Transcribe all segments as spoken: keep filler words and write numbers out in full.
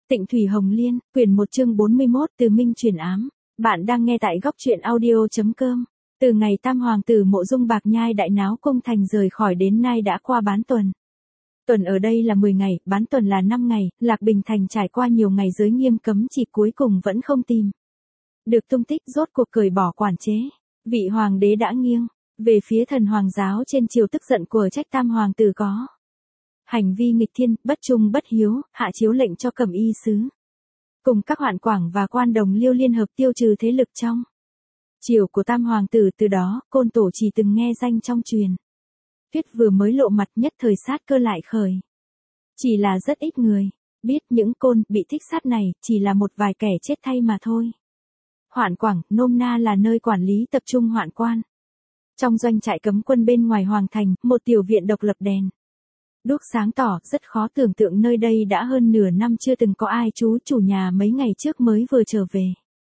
Tịnh Thủy Hồng Liên, quyển một chương bốn mươi mốt từ Minh truyền ám. Bạn đang nghe tại góc truyện audio.com. Từ ngày tam hoàng tử Mộ Dung Bạc Nhai đại náo cung thành rời khỏi đến nay đã qua bán tuần. Tuần ở đây là mười ngày, bán tuần là năm ngày, Lạc Bình Thành trải qua nhiều ngày giới nghiêm cấm chỉ cuối cùng vẫn không tìm được tung tích, rốt cuộc cởi bỏ quản chế. Vị hoàng đế đã nghiêng về phía thần hoàng giáo trên triều, tức giận của trách tam hoàng tử có hành vi nghịch thiên, bất trung bất hiếu, hạ chiếu lệnh cho Cẩm Y sứ cùng các hoạn quảng và quan đồng liêu liên hợp tiêu trừ thế lực trong triều của tam hoàng tử. Từ đó, Côn Tổ chỉ từng nghe danh trong truyền thuyết vừa mới lộ mặt, nhất thời sát cơ lại khởi. Chỉ là rất ít người biết những côn bị thích sát này chỉ là một vài kẻ chết thay mà thôi. Hoạn quảng, nôm na là nơi quản lý tập trung hoạn quan. Trong doanh trại cấm quân bên ngoài hoàng thành, một tiểu viện độc lập đèn đuốc sáng tỏ, rất khó tưởng tượng nơi đây đã hơn nửa năm chưa từng có ai trú, chủ nhà mấy ngày trước mới vừa trở về.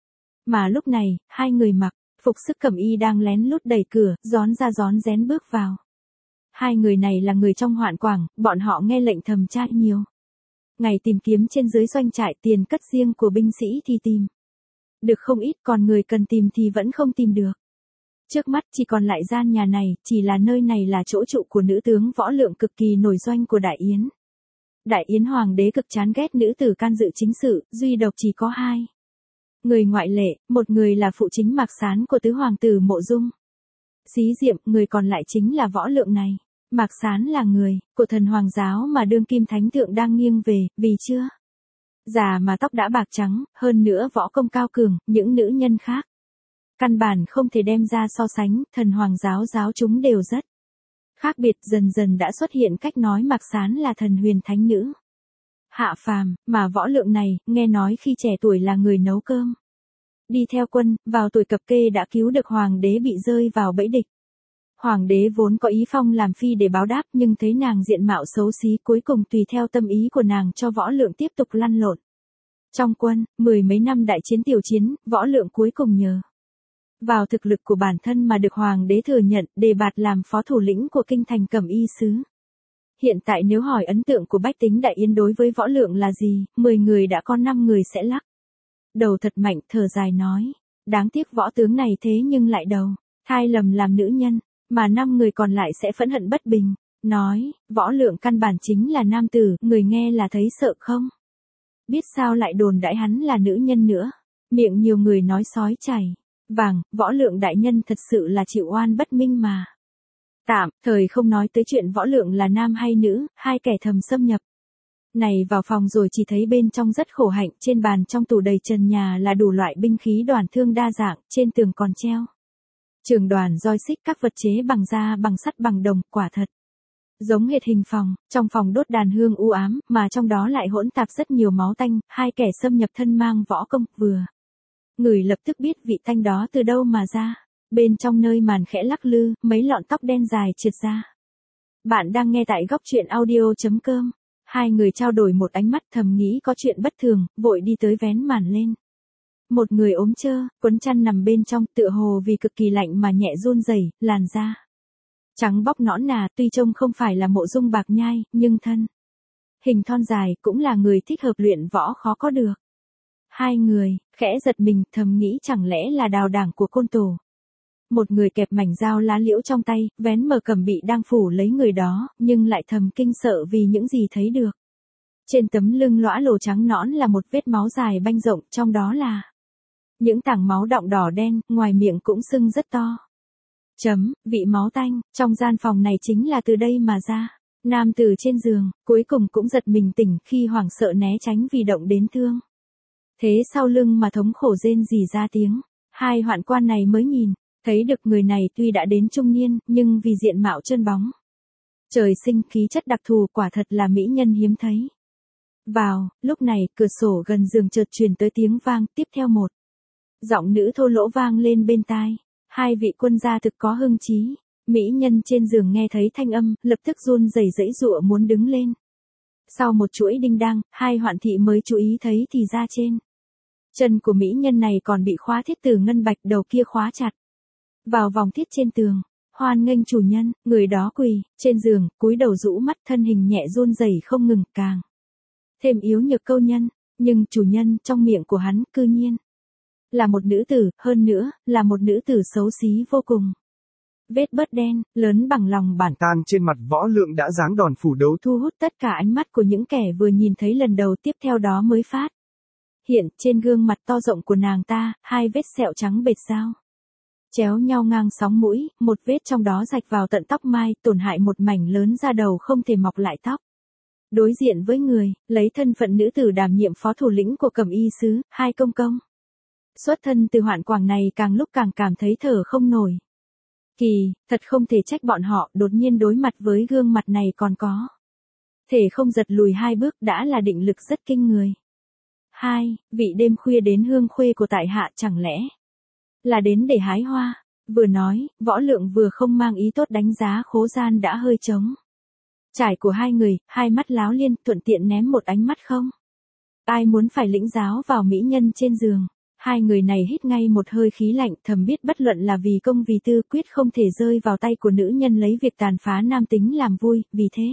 Mà lúc này, hai người mặc phục sức cẩm y đang lén lút đẩy cửa, rón ra rón rén bước vào. Hai người này là người trong hoạn quảng, bọn họ nghe lệnh thẩm tra nhiều ngày tìm kiếm trên dưới doanh trại, tiền cất riêng của binh sĩ thì tìm được không ít, còn người cần tìm thì vẫn không tìm được. Trước mắt chỉ còn lại gian nhà này, chỉ là nơi này là chỗ trụ của nữ tướng Võ Lượng cực kỳ nổi doanh của Đại Yến. Đại Yến hoàng đế cực chán ghét nữ tử can dự chính sự, duy độc chỉ có hai người ngoại lệ, một người là phụ chính Mạc Sán của tứ hoàng tử Mộ Dung Xí Diệm, người còn lại chính là Võ Lượng này. Mạc Sán là người của thần hoàng giáo mà đương kim thánh thượng đang nghiêng về, vì chưa già mà tóc đã bạc trắng, hơn nữa võ công cao cường, những nữ nhân khác căn bản không thể đem ra so sánh, thần hoàng giáo giáo chúng đều rất khác biệt. Dần dần đã xuất hiện cách nói Mạc Sán là thần huyền thánh nữ hạ phàm, mà Võ Lượng này, nghe nói khi trẻ tuổi là người nấu cơm, đi theo quân, vào tuổi cập kê đã cứu được hoàng đế bị rơi vào bẫy địch. Hoàng đế vốn có ý phong làm phi để báo đáp, nhưng thấy nàng diện mạo xấu xí, cuối cùng tùy theo tâm ý của nàng cho Võ Lượng tiếp tục lăn lộn trong quân. Mười mấy năm đại chiến tiểu chiến, Võ Lượng cuối cùng nhờ vào thực lực của bản thân mà được hoàng đế thừa nhận, đề bạt làm phó thủ lĩnh của kinh thành Cẩm Y sứ. Hiện tại nếu hỏi ấn tượng của bách tính Đại Yến đối với Võ Lượng là gì, mười người đã có năm người sẽ lắc đầu thật mạnh, thở dài nói, đáng tiếc võ tướng này thế nhưng lại đầu thai lầm làm nữ nhân. Mà năm người còn lại sẽ phẫn hận bất bình, nói, Võ Lượng căn bản chính là nam tử, người nghe là thấy sợ không? Biết sao lại đồn đãi hắn là nữ nhân nữa? Miệng nhiều người nói sói chảy vàng, Võ Lượng đại nhân thật sự là chịu oan bất minh mà. Tạm thời không nói tới chuyện Võ Lượng là nam hay nữ, hai kẻ thầm xâm nhập này vào phòng rồi chỉ thấy bên trong rất khổ hạnh, trên bàn trong tủ đầy trần nhà là đủ loại binh khí đoản thương đa dạng, trên tường còn treo trường đoàn roi xích, các vật chế bằng da, bằng sắt, bằng đồng, quả thật giống hệt hình phòng. Trong phòng đốt đàn hương u ám, mà trong đó lại hỗn tạp rất nhiều máu tanh, hai kẻ xâm nhập thân mang võ công, vừa người lập tức biết vị tanh đó từ đâu mà ra. Bên trong nơi màn khẽ lắc lư, mấy lọn tóc đen dài trượt ra. Bạn đang nghe tại góc truyện audio.com. Hai người trao đổi một ánh mắt, thầm nghĩ có chuyện bất thường, vội đi tới vén màn lên. Một người ốm trơ, quấn chăn nằm bên trong, tựa hồ vì cực kỳ lạnh mà nhẹ run rẩy, làn da trắng bóc nõn nà, tuy trông không phải là Mộ Dung Bạc Nhai, nhưng thân hình thon dài, cũng là người thích hợp luyện võ khó có được. Hai người khẽ giật mình, thầm nghĩ chẳng lẽ là Đào Đảng của Côn Tổ. Một người kẹp mảnh dao lá liễu trong tay, vén mờ cẩm bị đang phủ lấy người đó, nhưng lại thầm kinh sợ vì những gì thấy được. Trên tấm lưng lõa lồ trắng nõn là một vết máu dài banh rộng, trong đó là những tảng máu đọng đỏ đen, ngoài miệng cũng sưng rất to. Chấm, vị máu tanh, trong gian phòng này chính là từ đây mà ra. Nam tử trên giường, cuối cùng cũng giật mình tỉnh khi hoảng sợ né tránh vì động đến thương. Thế sau lưng mà thống khổ rên rỉ ra tiếng. Hai hoạn quan này mới nhìn thấy được người này tuy đã đến trung niên, nhưng vì diện mạo trơn bóng, trời sinh khí chất đặc thù, quả thật là mỹ nhân hiếm thấy. Vào lúc này, cửa sổ gần giường chợt truyền tới tiếng vang, tiếp theo một giọng nữ thô lỗ vang lên bên tai. Hai vị quân gia thực có hưng trí. Mỹ nhân trên giường nghe thấy thanh âm, lập tức run rẩy giãy giụa muốn đứng lên. Sau một chuỗi đinh đăng, hai hoạn thị mới chú ý thấy thì ra trên chân của mỹ nhân này còn bị khóa thiết từ ngân bạch, đầu kia khóa chặt vào vòng thiết trên tường. Hoan nghênh chủ nhân, người đó quỳ trên giường, cúi đầu rũ mắt, thân hình nhẹ run rẩy không ngừng, càng thêm yếu nhược câu nhân. Nhưng chủ nhân trong miệng của hắn cư nhiên là một nữ tử, hơn nữa, là một nữ tử xấu xí vô cùng. Vết bớt đen, lớn bằng lòng bàn Tan trên mặt Võ Lượng đã giáng đòn phủ đấu, thu hút tất cả ánh mắt của những kẻ vừa nhìn thấy lần đầu tiếp theo đó mới phát. Hiện, trên gương mặt to rộng của nàng ta, hai vết sẹo trắng bệt sao. Chéo nhau ngang sóng mũi, một vết trong đó rạch vào tận tóc mai, tổn hại một mảnh lớn da đầu không thể mọc lại tóc. Đối diện với người, lấy thân phận nữ tử đảm nhiệm phó thủ lĩnh của Cẩm Y sứ, hai công công. Xuất thân từ Hoạn Quảng này càng lúc càng cảm thấy thở không nổi. Kỳ, thật không thể trách bọn họ, đột nhiên đối mặt với gương mặt này còn có thể không giật lùi hai bước đã là định lực rất kinh người. Hai, vị đêm khuya đến hương khuê của tại hạ chẳng lẽ là đến để hái hoa? Vừa nói, Võ Lượng vừa không mang ý tốt đánh giá Khố Gian đã hơi trống trải của hai người, hai mắt láo liên, thuận tiện ném một ánh mắt không. Ai muốn phải lĩnh giáo vào mỹ nhân trên giường. Hai người này hít ngay một hơi khí lạnh, thầm biết bất luận là vì công vì tư quyết không thể rơi vào tay của nữ nhân lấy việc tàn phá nam tính làm vui, vì thế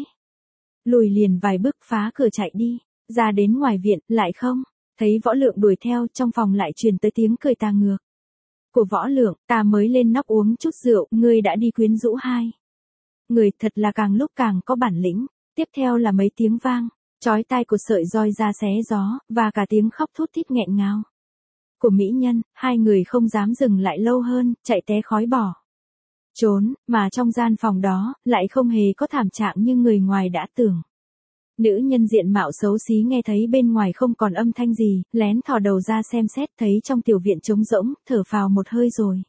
lùi liền vài bước phá cửa chạy đi, ra đến ngoài viện, lại không thấy Võ Lượng đuổi theo, trong phòng lại truyền tới tiếng cười tà ngược của Võ Lượng, ta mới lên nóc uống chút rượu, ngươi đã đi quyến rũ hai người, thật là càng lúc càng có bản lĩnh. Tiếp theo là mấy tiếng vang chói tai của sợi roi ra xé gió, và cả tiếng khóc thút thít nghẹn ngào của mỹ nhân. Hai người không dám dừng lại lâu hơn, chạy té khói bỏ trốn, mà trong gian phòng đó lại không hề có thảm trạng như người ngoài đã tưởng. Nữ nhân diện mạo xấu xí nghe thấy bên ngoài không còn âm thanh gì, lén thò đầu ra xem xét, thấy trong tiểu viện trống rỗng, thở phào một hơi rồi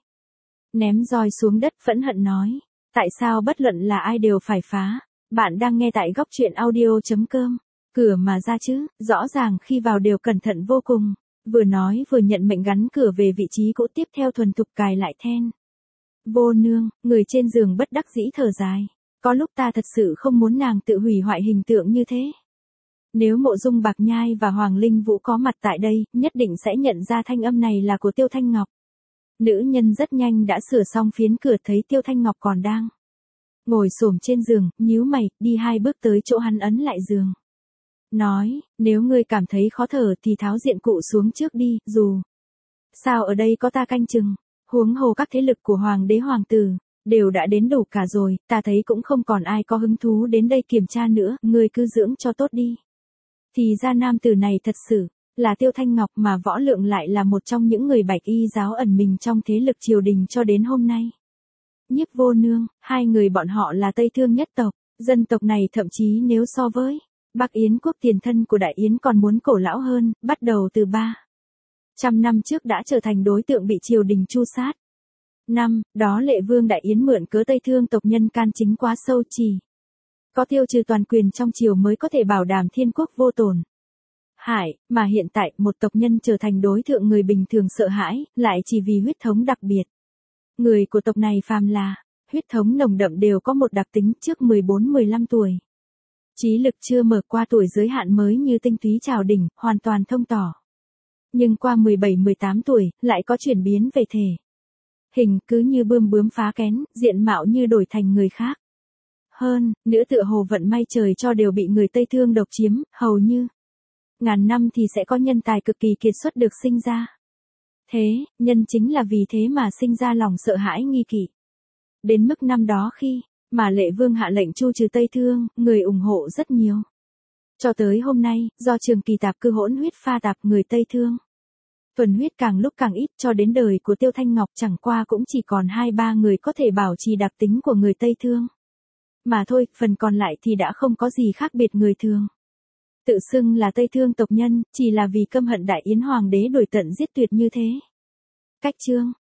ném roi xuống đất, phẫn hận nói: tại sao bất luận là ai đều phải phá? Bạn đang nghe tại góc truyện audio chấm com. Cửa mà ra chứ, rõ ràng khi vào đều cẩn thận vô cùng. Vừa nói vừa nhận mệnh gắn cửa về vị trí cũ, tiếp theo thuần thục cài lại then. Vô nương, người trên giường bất đắc dĩ thở dài. Có lúc ta thật sự không muốn nàng tự hủy hoại hình tượng như thế. Nếu Mộ Dung Bạc Nhai và Hoàng Linh Vũ có mặt tại đây, nhất định sẽ nhận ra thanh âm này là của Tiêu Thanh Ngọc. Nữ nhân rất nhanh đã sửa xong phiến cửa, thấy Tiêu Thanh Ngọc còn đang ngồi xổm trên giường, nhíu mày, đi hai bước tới chỗ hắn ấn lại giường. Nói, nếu ngươi cảm thấy khó thở thì tháo diện cụ xuống trước đi, dù sao ở đây có ta canh chừng, huống hồ các thế lực của hoàng đế hoàng tử đều đã đến đủ cả rồi, ta thấy cũng không còn ai có hứng thú đến đây kiểm tra nữa, ngươi cứ dưỡng cho tốt đi. Thì ra nam tử này thật sự là Tiêu Thanh Ngọc, mà Võ Lượng lại là một trong những người bạch y giáo ẩn mình trong thế lực triều đình cho đến hôm nay. Nhiếp vô nương, hai người bọn họ là Tây Thương nhất tộc, dân tộc này thậm chí nếu so với Bắc Yến quốc tiền thân của Đại Yến còn muốn cổ lão hơn, bắt đầu từ ba trăm năm trước đã trở thành đối tượng bị triều đình tru sát. Năm đó Lệ Vương Đại Yến mượn cớ Tây Thương tộc nhân can chính quá sâu, chỉ có tiêu trừ toàn quyền trong triều mới có thể bảo đảm thiên quốc vô tổn hại, mà hiện tại một tộc nhân trở thành đối tượng người bình thường sợ hãi, lại chỉ vì huyết thống đặc biệt. Người của tộc này phàm là huyết thống nồng đậm đều có một đặc tính, trước mười bốn mười lăm tuổi trí lực chưa mở qua tuổi giới hạn mới như tinh túy trào đỉnh, hoàn toàn thông tỏ. Nhưng qua mười bảy mười tám tuổi, lại có chuyển biến về thể hình, cứ như bươm bướm phá kén, diện mạo như đổi thành người khác. Hơn, nữa tựa hồ vận may trời cho đều bị người Tây Thương độc chiếm, hầu như ngàn năm thì sẽ có nhân tài cực kỳ kiệt xuất được sinh ra. Thế, nhân chính là vì thế mà sinh ra lòng sợ hãi nghi kỵ. Đến mức năm đó khi mà Lệ Vương hạ lệnh tru trừ Tây Thương, người ủng hộ rất nhiều. Cho tới hôm nay, do trường kỳ tạp cư hỗn huyết pha tạp, người Tây Thương thuần huyết càng lúc càng ít, cho đến đời của Tiêu Thanh Ngọc chẳng qua cũng chỉ còn hai ba người có thể bảo trì đặc tính của người Tây Thương mà thôi, phần còn lại thì đã không có gì khác biệt người thường. Tự xưng là Tây Thương tộc nhân, chỉ là vì căm hận Đại Yến hoàng đế đuổi tận giết tuyệt như thế. Cách chương